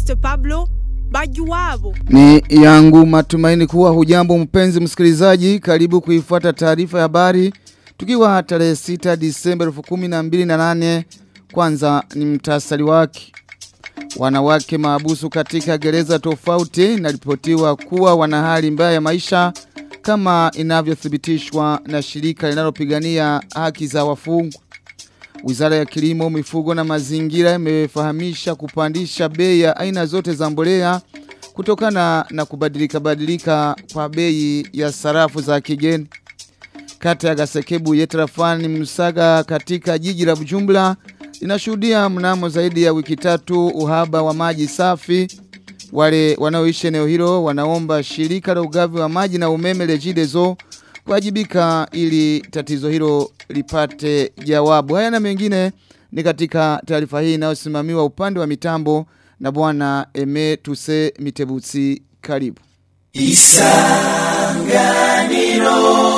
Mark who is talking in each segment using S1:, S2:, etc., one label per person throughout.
S1: Evariste Pablo Bajuwabo.
S2: Ni yangu matumaini kuwa hujambo mpenzi msikilizaji, karibu kuifuata taarifa ya habari tukiwa tarehe 6 Disemba 2018. Kwanza ni mtasari wake. Wanawake maabusu katika gereza tofauti inaripotiwa kuwa wana hali mbaya ya maisha kama inavyothibitishwa na shirika linalopigania haki za wafungwa. Wizara ya Kilimo, Mifugo na Mazingira imefahamisha kupandisha bei ya aina zote za mbolea kutokana na kubadilika kwa bei ya sarafu za kigeni. Kata ya Gasekebu yetrafani Musaga katika jiji la Bujumbura inashuhudia mnamo zaidi ya wiki 3 uhaba wa maji safi. Wale wanaoishi eneo hilo wanaomba shirika la ugavi wa maji na umeme Regideso kuwajibika ili tatizo hilo lipate jawabu. Haya na mengine ni katika taarifa hii inayosimamiwa upande wa mitambo na bwana Eme Tuse Mitebutsi. Karibu. Isanganiro.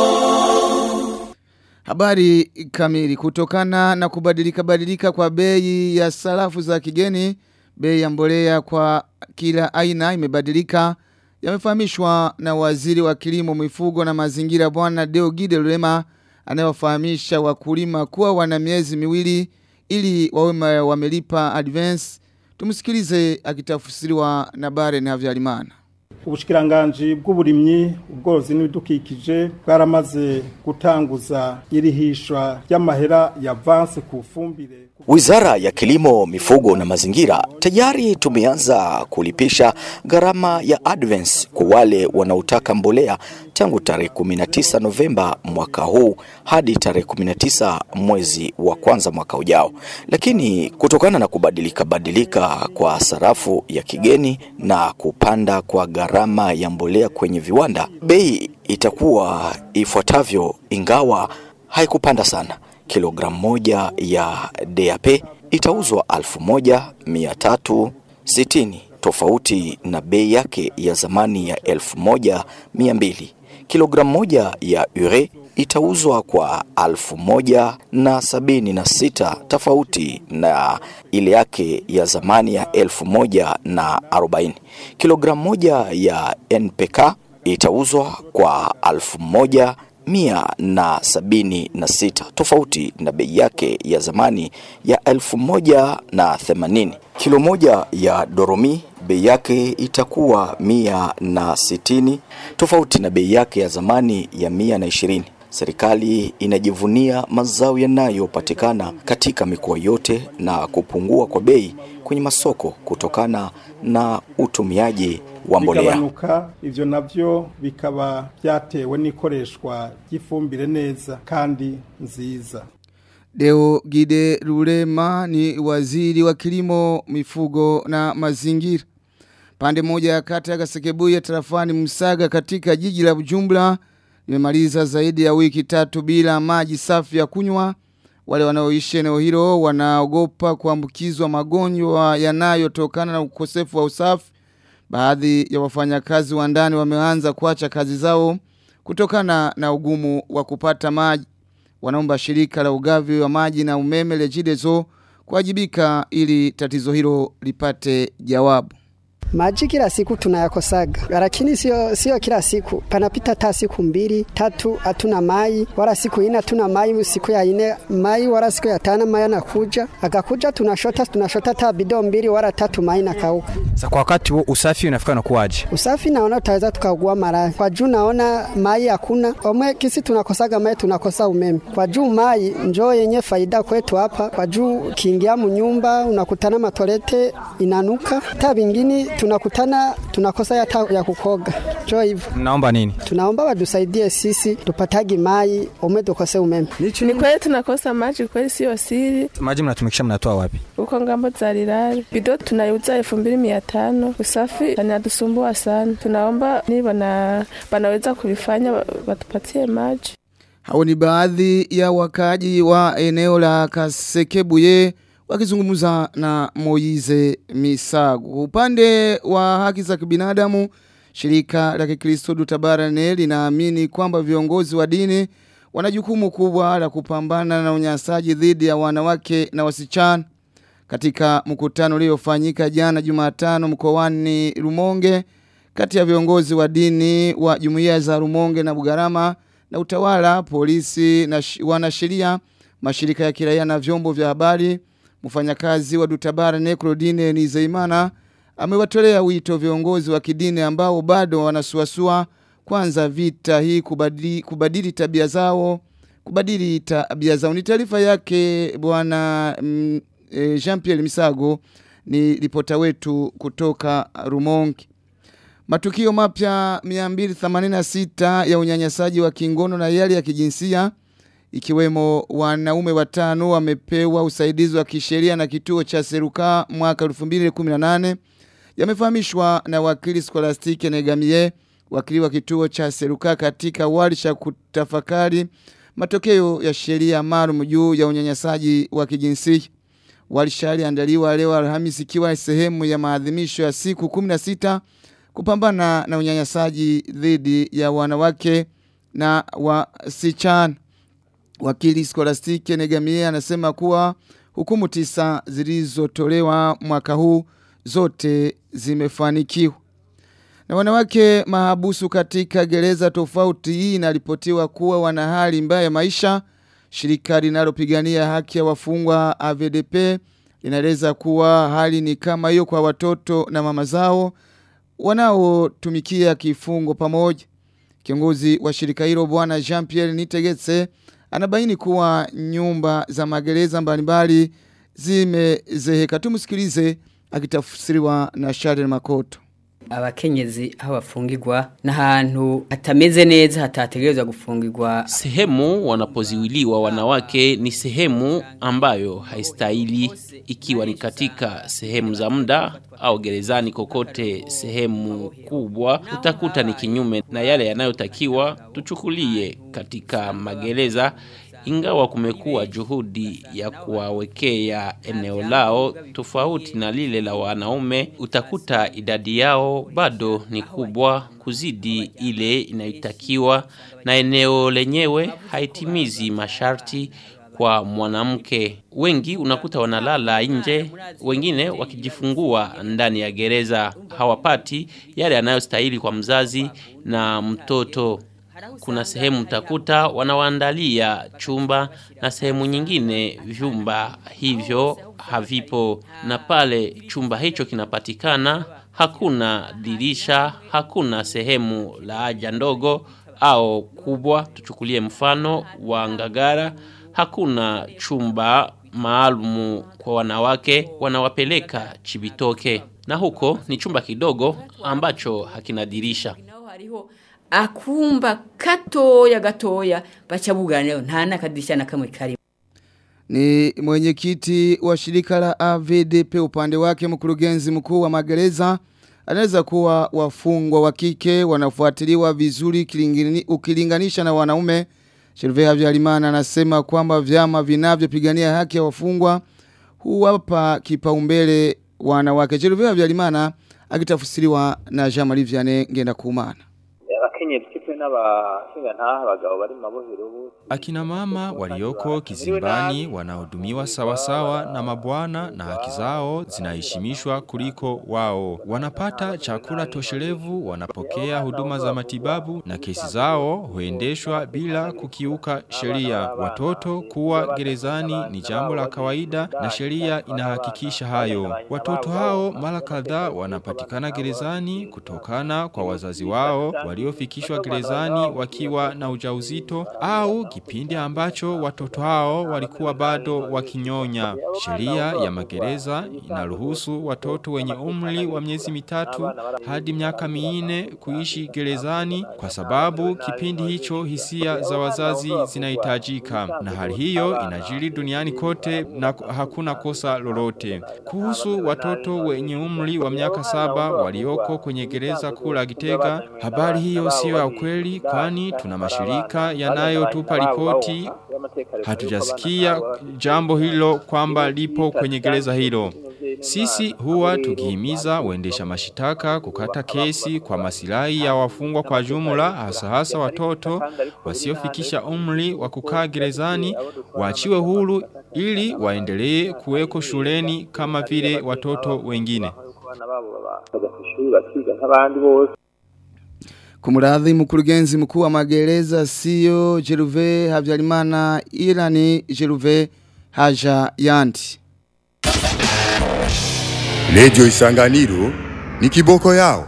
S2: Habari kamili. Kutokana na kubadilika kwa bei ya sarafu za kigeni, bei ya mbolea kwa kila aina imebadilika. Yamefahamishwa na waziri wa Kilimo, Mifugo na Mazingira bwana Deogide Rurema, anayewafahamisha wakulima kuwa wana miezi miwili ili wawe wamelipa advance. Tumusikilize akitafsiriwa na Bare na Havyarimana.
S3: Ubushikiranganji bw'uburimyi, ubworozi n'ibidukikije bwaramaze gutanguza irihishwa ry'amahera ya avance ku fumbire.
S4: Wizara ya Kilimo, Mifugo na Mazingira tayari tumeanza kulipisha gharama ya advance kwa wale wanaotaka mbolea tangu tarehe 19 Novemba mwaka huu hadi tarehe 19 mwezi wa kwanza mwaka ujao. Lakini kutokana na kubadilika kwa sarafu ya kigeni na kupanda kwa gharama ya mbolea kwenye viwanda, bei itakuwa ifuatavyo, ingawa haikupanda sana. Kilogramu moja ya DAP itauzwa 1360 tofauti na bei yake ya zamani ya 1200. Kilogramu moja ya ure itauzwa kwa 1076 tofauti na ile yake ya zamani ya 1040. Kilogramu moja ya NPK itauzwa kwa 1176 tofauti na bei yake ya zamani ya 1080. Kilo moja ya doromi bei yake itakuwa 160 tofauti na bei yake ya zamani ya 120. Serikali inajivunia mazao yanayopatikana katika mikoa yote na kupungua kwa bei kwenye masoko kutokana na utumiaji wa mbolea.
S3: Ivyo navyo bikaba byatewe n'ikoreshwa ry'ifumbire neza kandi nziza.
S2: Deogide Rurema ni waziri wa Kilimo, Mifugo na Mazingira. Pande moja ya kata ya Gasekebu yetrafani Musaga katika jiji la Bujumbura imemaliza zaidi ya wiki 3 bila maji safi ya kunywa. Wale wanaoishi eneo hilo wanaogopa kuambukizwa magonjwa yanayotokana na ukosefu wa usafi. Baadhi ya wafanyakazi wa ndani wameanza kuacha kazi zao kutokana na ugumu wa kupata maji. Wanaomba shirika la ugavi wa maji na umeme Regideso kuwajibika ili tatizo hilo lipate jawabu.
S5: Maji kila siku tunayakosaga, lakini sio kila siku. Panapita hata siku 2, 3 hatuna mai, wala siku 4 hatuna mai, siku ya 4 mai, wala siku ya 5 mai anakuja. Akakuja tunashota hata bidon 2 wala 3 mai na kauka.
S6: Sasa kwa wakati huo usafi unafika na kuaje? Usafi
S5: naona tutaweza tukaugua mara. Kwa juu naona mai hakuna. Omwe kisi tunakosaga mai, tunakosa umeme. Kwa juu mai njoo yenye faida kwetu hapa. Kwa juu kiingia mnyumba unakutana matolete inanuka. Hata vingine tunakosa ya kukoga. Njoo hivyo.
S6: Mnaomba nini?
S5: Tunaomba wadusaidie sisi tupatagi mai, tukose umeme.
S7: Ni kweli tunakosa maji, kweli sio siri.
S6: Maji mnatumikisha mnatoa wapi?
S7: Uko ngambo za Lilali. Bido tunaiuza 2500. Usafi anatusumbua sana. Tunaomba ni wanaweza kulifanya watupatie maji.
S2: Hao ni baadhi ya wakaji wa eneo la Gasekebu wakizungumza na Moize Misago. Upande wa haki za kibinadamu, shirika la Kikristo Dutabarane linaamini kwamba viongozi wa dini wana jukumu kubwa la kupambana na unyanyasaji dhidi ya wanawake na wasichana. Katika mkutano uliofanyika jana Jumatano mkoani Rumonge kati ya viongozi wa dini wa jumuiya za Rumonge na Bugarama na utawala, polisi na wanasheria, mashirika ya kiraia na vyombo vya habari, mfanyakazi wa Dutabara Necrodine Nizeimana amewatolea wito viongozi wa kidini ambao bado wanasuasua kwanza vita hii kubadili tabia zao. Ni taarifa yake bwana Jean-Pierre Misago, ni ripota wetu kutoka Rumonge. Matukio mapya 286 ya unyanyasaji wa kingono na yale ya kijinsia, ikiwemo wanaume 5 wamepewa usaidizi wa kisheria na kituo cha Seruka mwaka 2018, yamefahamishwa na wakili Skolastike Negamie, wakili wa kituo cha Seruka katika warsha kutafakari matokeo ya sheria maalum juu ya unyanyasaji wa kijinsia. Warsha iliandaliwa leo Alhamisi ikiwa sehemu ya maadhimisho ya siku 16 kupambana na unyanyasaji dhidi ya wanawake na wasichana. Wakili Skolastike Negamie anasema kuwa hukumu 9 zilizotolewa mwaka huu zote zimefanikiwa. Na wanawake mahabusu katika gereza tofauti hii inaripotiwa kuwa wana hali mbaya ya maisha. Shirika linalopigania haki ya wafungwa AVDP linaeleza kuwa hali ni kama hiyo kwa watoto na mama zao wanaotumikia kifungo pamoja. Kiongozi wa shirika hilo bwana Jean-Pierre Nitegetse anabaini kuwa nyumba za magereza mbalimbali zimezeheka. Tumusikilize akitafsiriwa na Charles Makoto.
S8: Abakenyezi aho bafungirwa n'ahantu hatameze neza hatategerezwa gufungirwa.
S9: Sehemu wanapoziwiliwa wanawake ni sehemu ambayo haistahili, ikiwa ni katika sehemu za muda au gerezani kokote sehemu kubwa utakuta ni kinyume na yale yanayotakiwa. Tuchukulie katika magereza, ingawa kumekuwa juhudi ya kuwawekea eneo lao tofauti na lile la wanaume, utakuta idadi yao bado ni kubwa kuzidi ile inayotakiwa, na eneo lenyewe haitimizi masharti kwa mwanamke. Wengi unakuta wanalala nje, wengine wakijifungua ndani ya gereza, hawapati yale yanayostahili kwa mzazi na mtoto. Kuna sehemu utakuta wanawaandalia chumba na sehemu nyingine vyumba hivyo havipo, na pale chumba hicho kinapatikana hakuna dirisha, hakuna sehemu la haja ndogo au kubwa. Tuchukulie mfano wa Ngagara, hakuna chumba maalumu kwa wanawake, wanawapeleka Chibitoke, na huko ni chumba kidogo ambacho hakina dirisha.
S8: Akumba gatoya bachabuganeo ntana kadisha na kamwe kari.
S2: Ni mwenyekiti wa shirika la AVDP. Upande wake mkurugenzi mkuu wa magereza anaweza kuwa wafungwa wa kike wanafuatiliwa vizuri ukilinganisha na wanaume. Sherve Habyarimana anasema kwamba vyama vinavyopigania haki ya wafungwa huwapa kipaumbele wanawake. Sherve Habyarimana akitafsiriwa na Jean-Marie Vianney Ngendakumana.
S10: Akina mama walioko kizimbani wanahudumiwa sawasawa na mabwana na haki zao zinaheshimishwa kuliko wao. Wanapata chakula toshelevu, wanapokea huduma za matibabu na kesi zao huendeshwa bila kukiuka sheria. Watoto kuwa gerezani ni jambo la kawaida na sheria inahakikisha hayo. Watoto hao mara kadhaa wanapatikana gerezani kutokana kwa wazazi wao waliofikishwa gerezani wakiwa na ujauzito au kipindi ambacho watoto hao walikuwa bado wakinyonya. Sheria ya magereza inaruhusu watoto wenye umri wa miezi 3 hadi miaka 4 kuishi gerezani kwa sababu kipindi hicho hisia za wazazi zinahitajika, na hali hiyo inajiri duniani kote na hakuna kosa lolote. Kuhusu watoto wenye umri wa miaka 7 walioko kwenye gereza kuu la Gitega, habari hiyo sio ya ukweli, kwani tuna mashirika yanayotupa ripoti. Hatujasikia jambo hilo kwamba lipo kwenye gereza hilo. Sisi huwa tukihimiza waendesha mashitaka kukata kesi kwa masilahi ya wafungwa kwa jumla, hasa watoto wasiofikisha umri wa kukaa gerezani waachiwe huru ili waendelee kuweko shuleni kama vile watoto wengine.
S2: Kumuradhi mkurugenzi mkuu wa magereza sio Jeruve Habyarimana ila ni Jeruve Haja Yanti.
S11: Radio Isanganiro ni kiboko yao.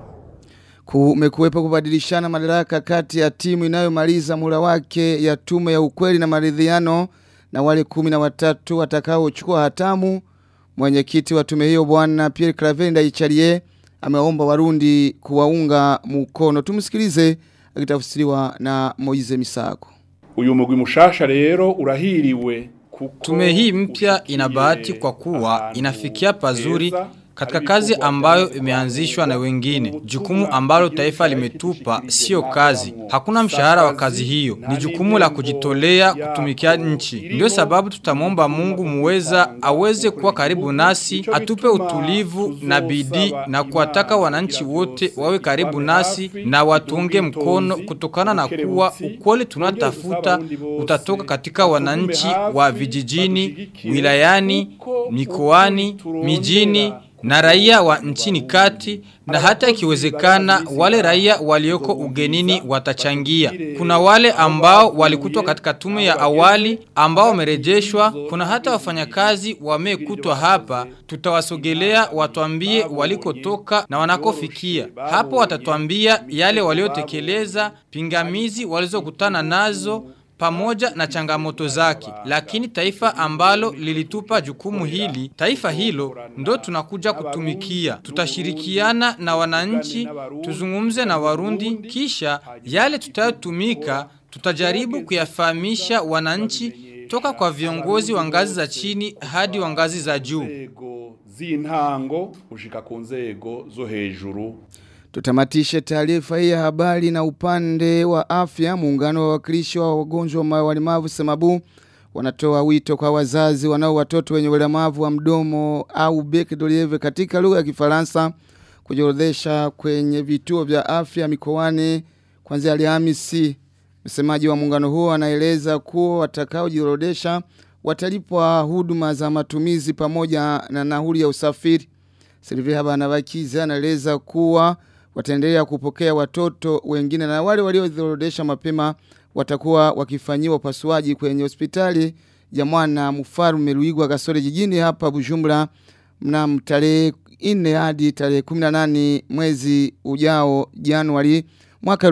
S2: Kumekuwepo kubadilishana madaraka kati ya timu inayomaliza muhula wake ya tume ya ukweli na maridhiano na wale 13 watakaochukua hatamu. Mwenyekiti wa tume hiyo Bwana Pierre Claver Ndayicariye ameomba Warundi kuwaunga mkono. Tumsikilize akitafsiriwa na Moize Misago.
S12: Uyu mugwi mushasha rero urahiriwe.
S6: Tume hii mpya ina bahati kwa kuwa inafikia pazuri katika kazi ambayo imeanzishwa na wengine. Jukumu ambalo taifa limetupa sio kazi. Hakuna mshahara wa kazi hiyo. Ni jukumu la kujitolea kutumikia nchi. Ndio sababu tutamwomba Mungu muweza aweze kuwa karibu nasi, atupe utulivu na bidii na kuwataka wananchi wote wawe karibu nasi na watunge mkono kutokana na kuwa ukweli tunatafuta utatoka katika wananchi wa vijijini, wilayani, mikoani, mijini na raia wa nchini kati na hata ikiwezekana wale raia walioko ugenini watachangia. Kuna wale ambao walikutwa katika tume ya awali ambao wamerejeshwa, kuna hata wafanyakazi wamekutwa hapa, tutawasogelea watuambie walikotoka na wanakofikia. Hapo watatuambia yale waliotekeleza, pingamizi walizokutana nazo pamoja na changamoto zake. Lakini taifa ambalo lilitupa jukumu hili, taifa hilo ndo tunakuja kutumikia. Tutashirikiana na wananchi, tuzungumze na Warundi, kisha yale tutayotumika tutajaribu kuyafahamisha wananchi toka kwa viongozi wa ngazi za chini hadi wa ngazi za juu.
S12: Zintango ushika ku nzego zo hejuru.
S2: Tutamatishe taarifa hii ya habari na upande wa afya. Muungano wa wakilishi wa wagonjwa wa walemavu Semabu wanatoa wito kwa wazazi wanao watoto wenye ulemavu wa mdomo au bec de lièvre katika lugha ya Kifaransa kujiorodhesha kwenye vituo vya afya mikoani kuanzia Alhamisi. Msemaji wa muungano huo anaeleza kuwa watakaojiorodhesha watalipwa huduma za matumizi pamoja na nauli ya usafiri. Silvia Banabakiza anaeleza kuwa wataendelea kupokea watoto wengine na wale waliojiorodhesha mapema watakuwa wakifanyiwa upasuaji kwenye hospitali ya Mwana Mfalme Luigwa Gasore jijini hapa Bujumbura mnamo tarehe 4 hadi tarehe 18 mwezi ujao Januari mwaka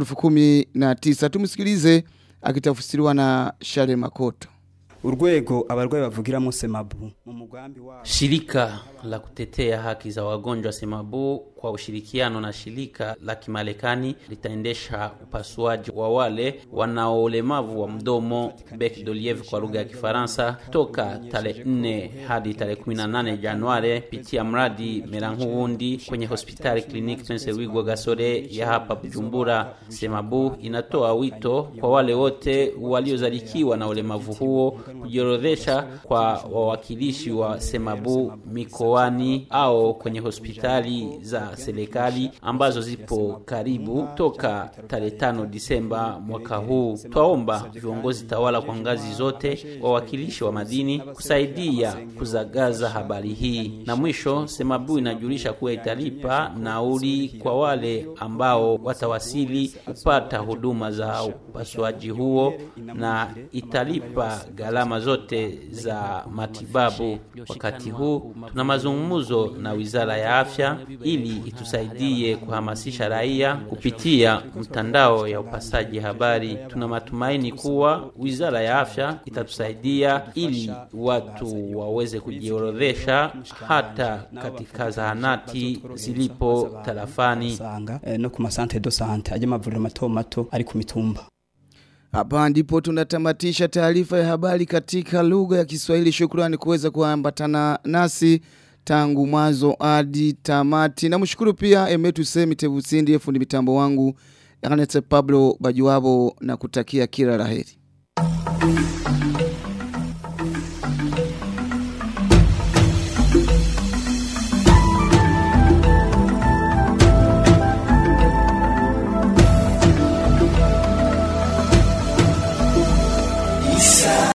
S2: 2019. Tumsikilize akitafsiriwa na Share Makoto.
S13: Urwego abarwayi bavugiramo Semabu mu mugambi wa
S9: shirika la kutetea haki za wagonjwa Semabu kwa ushirikiano na shirika la Kimarekani litaendesha upasuaji wa wale wanao ulemavu wa mdomo bec de lièvre kwa lugha ya Kifaransa toka tarehe 4 hadi tarehe 18 Januari pitia mradi Merangundi kwenye hospitali Clinique Prince Luigwa Gasore ya hapa Bujumbura. Semabu inatoa wito kwa wale wote waliozalikiwa na ulemavu huo kujiorodhesha kwa wawakilishi wa Semabu mikoani au kwenye hospitali za serikali ambazo zipo karibu toka tarehe 5 Disemba mwaka huu. Twaomba viongozi tawala kwa ngazi zote, wawakilishi wa madini kusaidia kuzagaza habari hii. Na mwisho Semabu inajulisha kuwa italipa nauli kwa wale ambao watawasili kupata huduma za upasuaji huo na italipa gharama zote za matibabu. Wakati huu tuna mazungumzo na Wizara ya Afya ili itusaidie kuhamasisha raia kupitia mtandao ya upasaji habari. Tuna matumaini kuwa Wizara ya Afya itatusaidia ili watu waweze kujiorodhesha hata katika zahanati zilipo tarafani
S13: no ku masante do sante aje mavuriro mato mato ari ku mitumba.
S2: Hapa ndipo tunatamatisha taarifa ya habari katika lugha ya Kiswahili. Shukrani kuweza kuambatana nasi tangu mwanzo hadi tamati. Na mshukuru pia Emetu Semi Tevusindi fundi mitambo wangu Ernest Pablo Bajuwabo na kutakia kila laheri.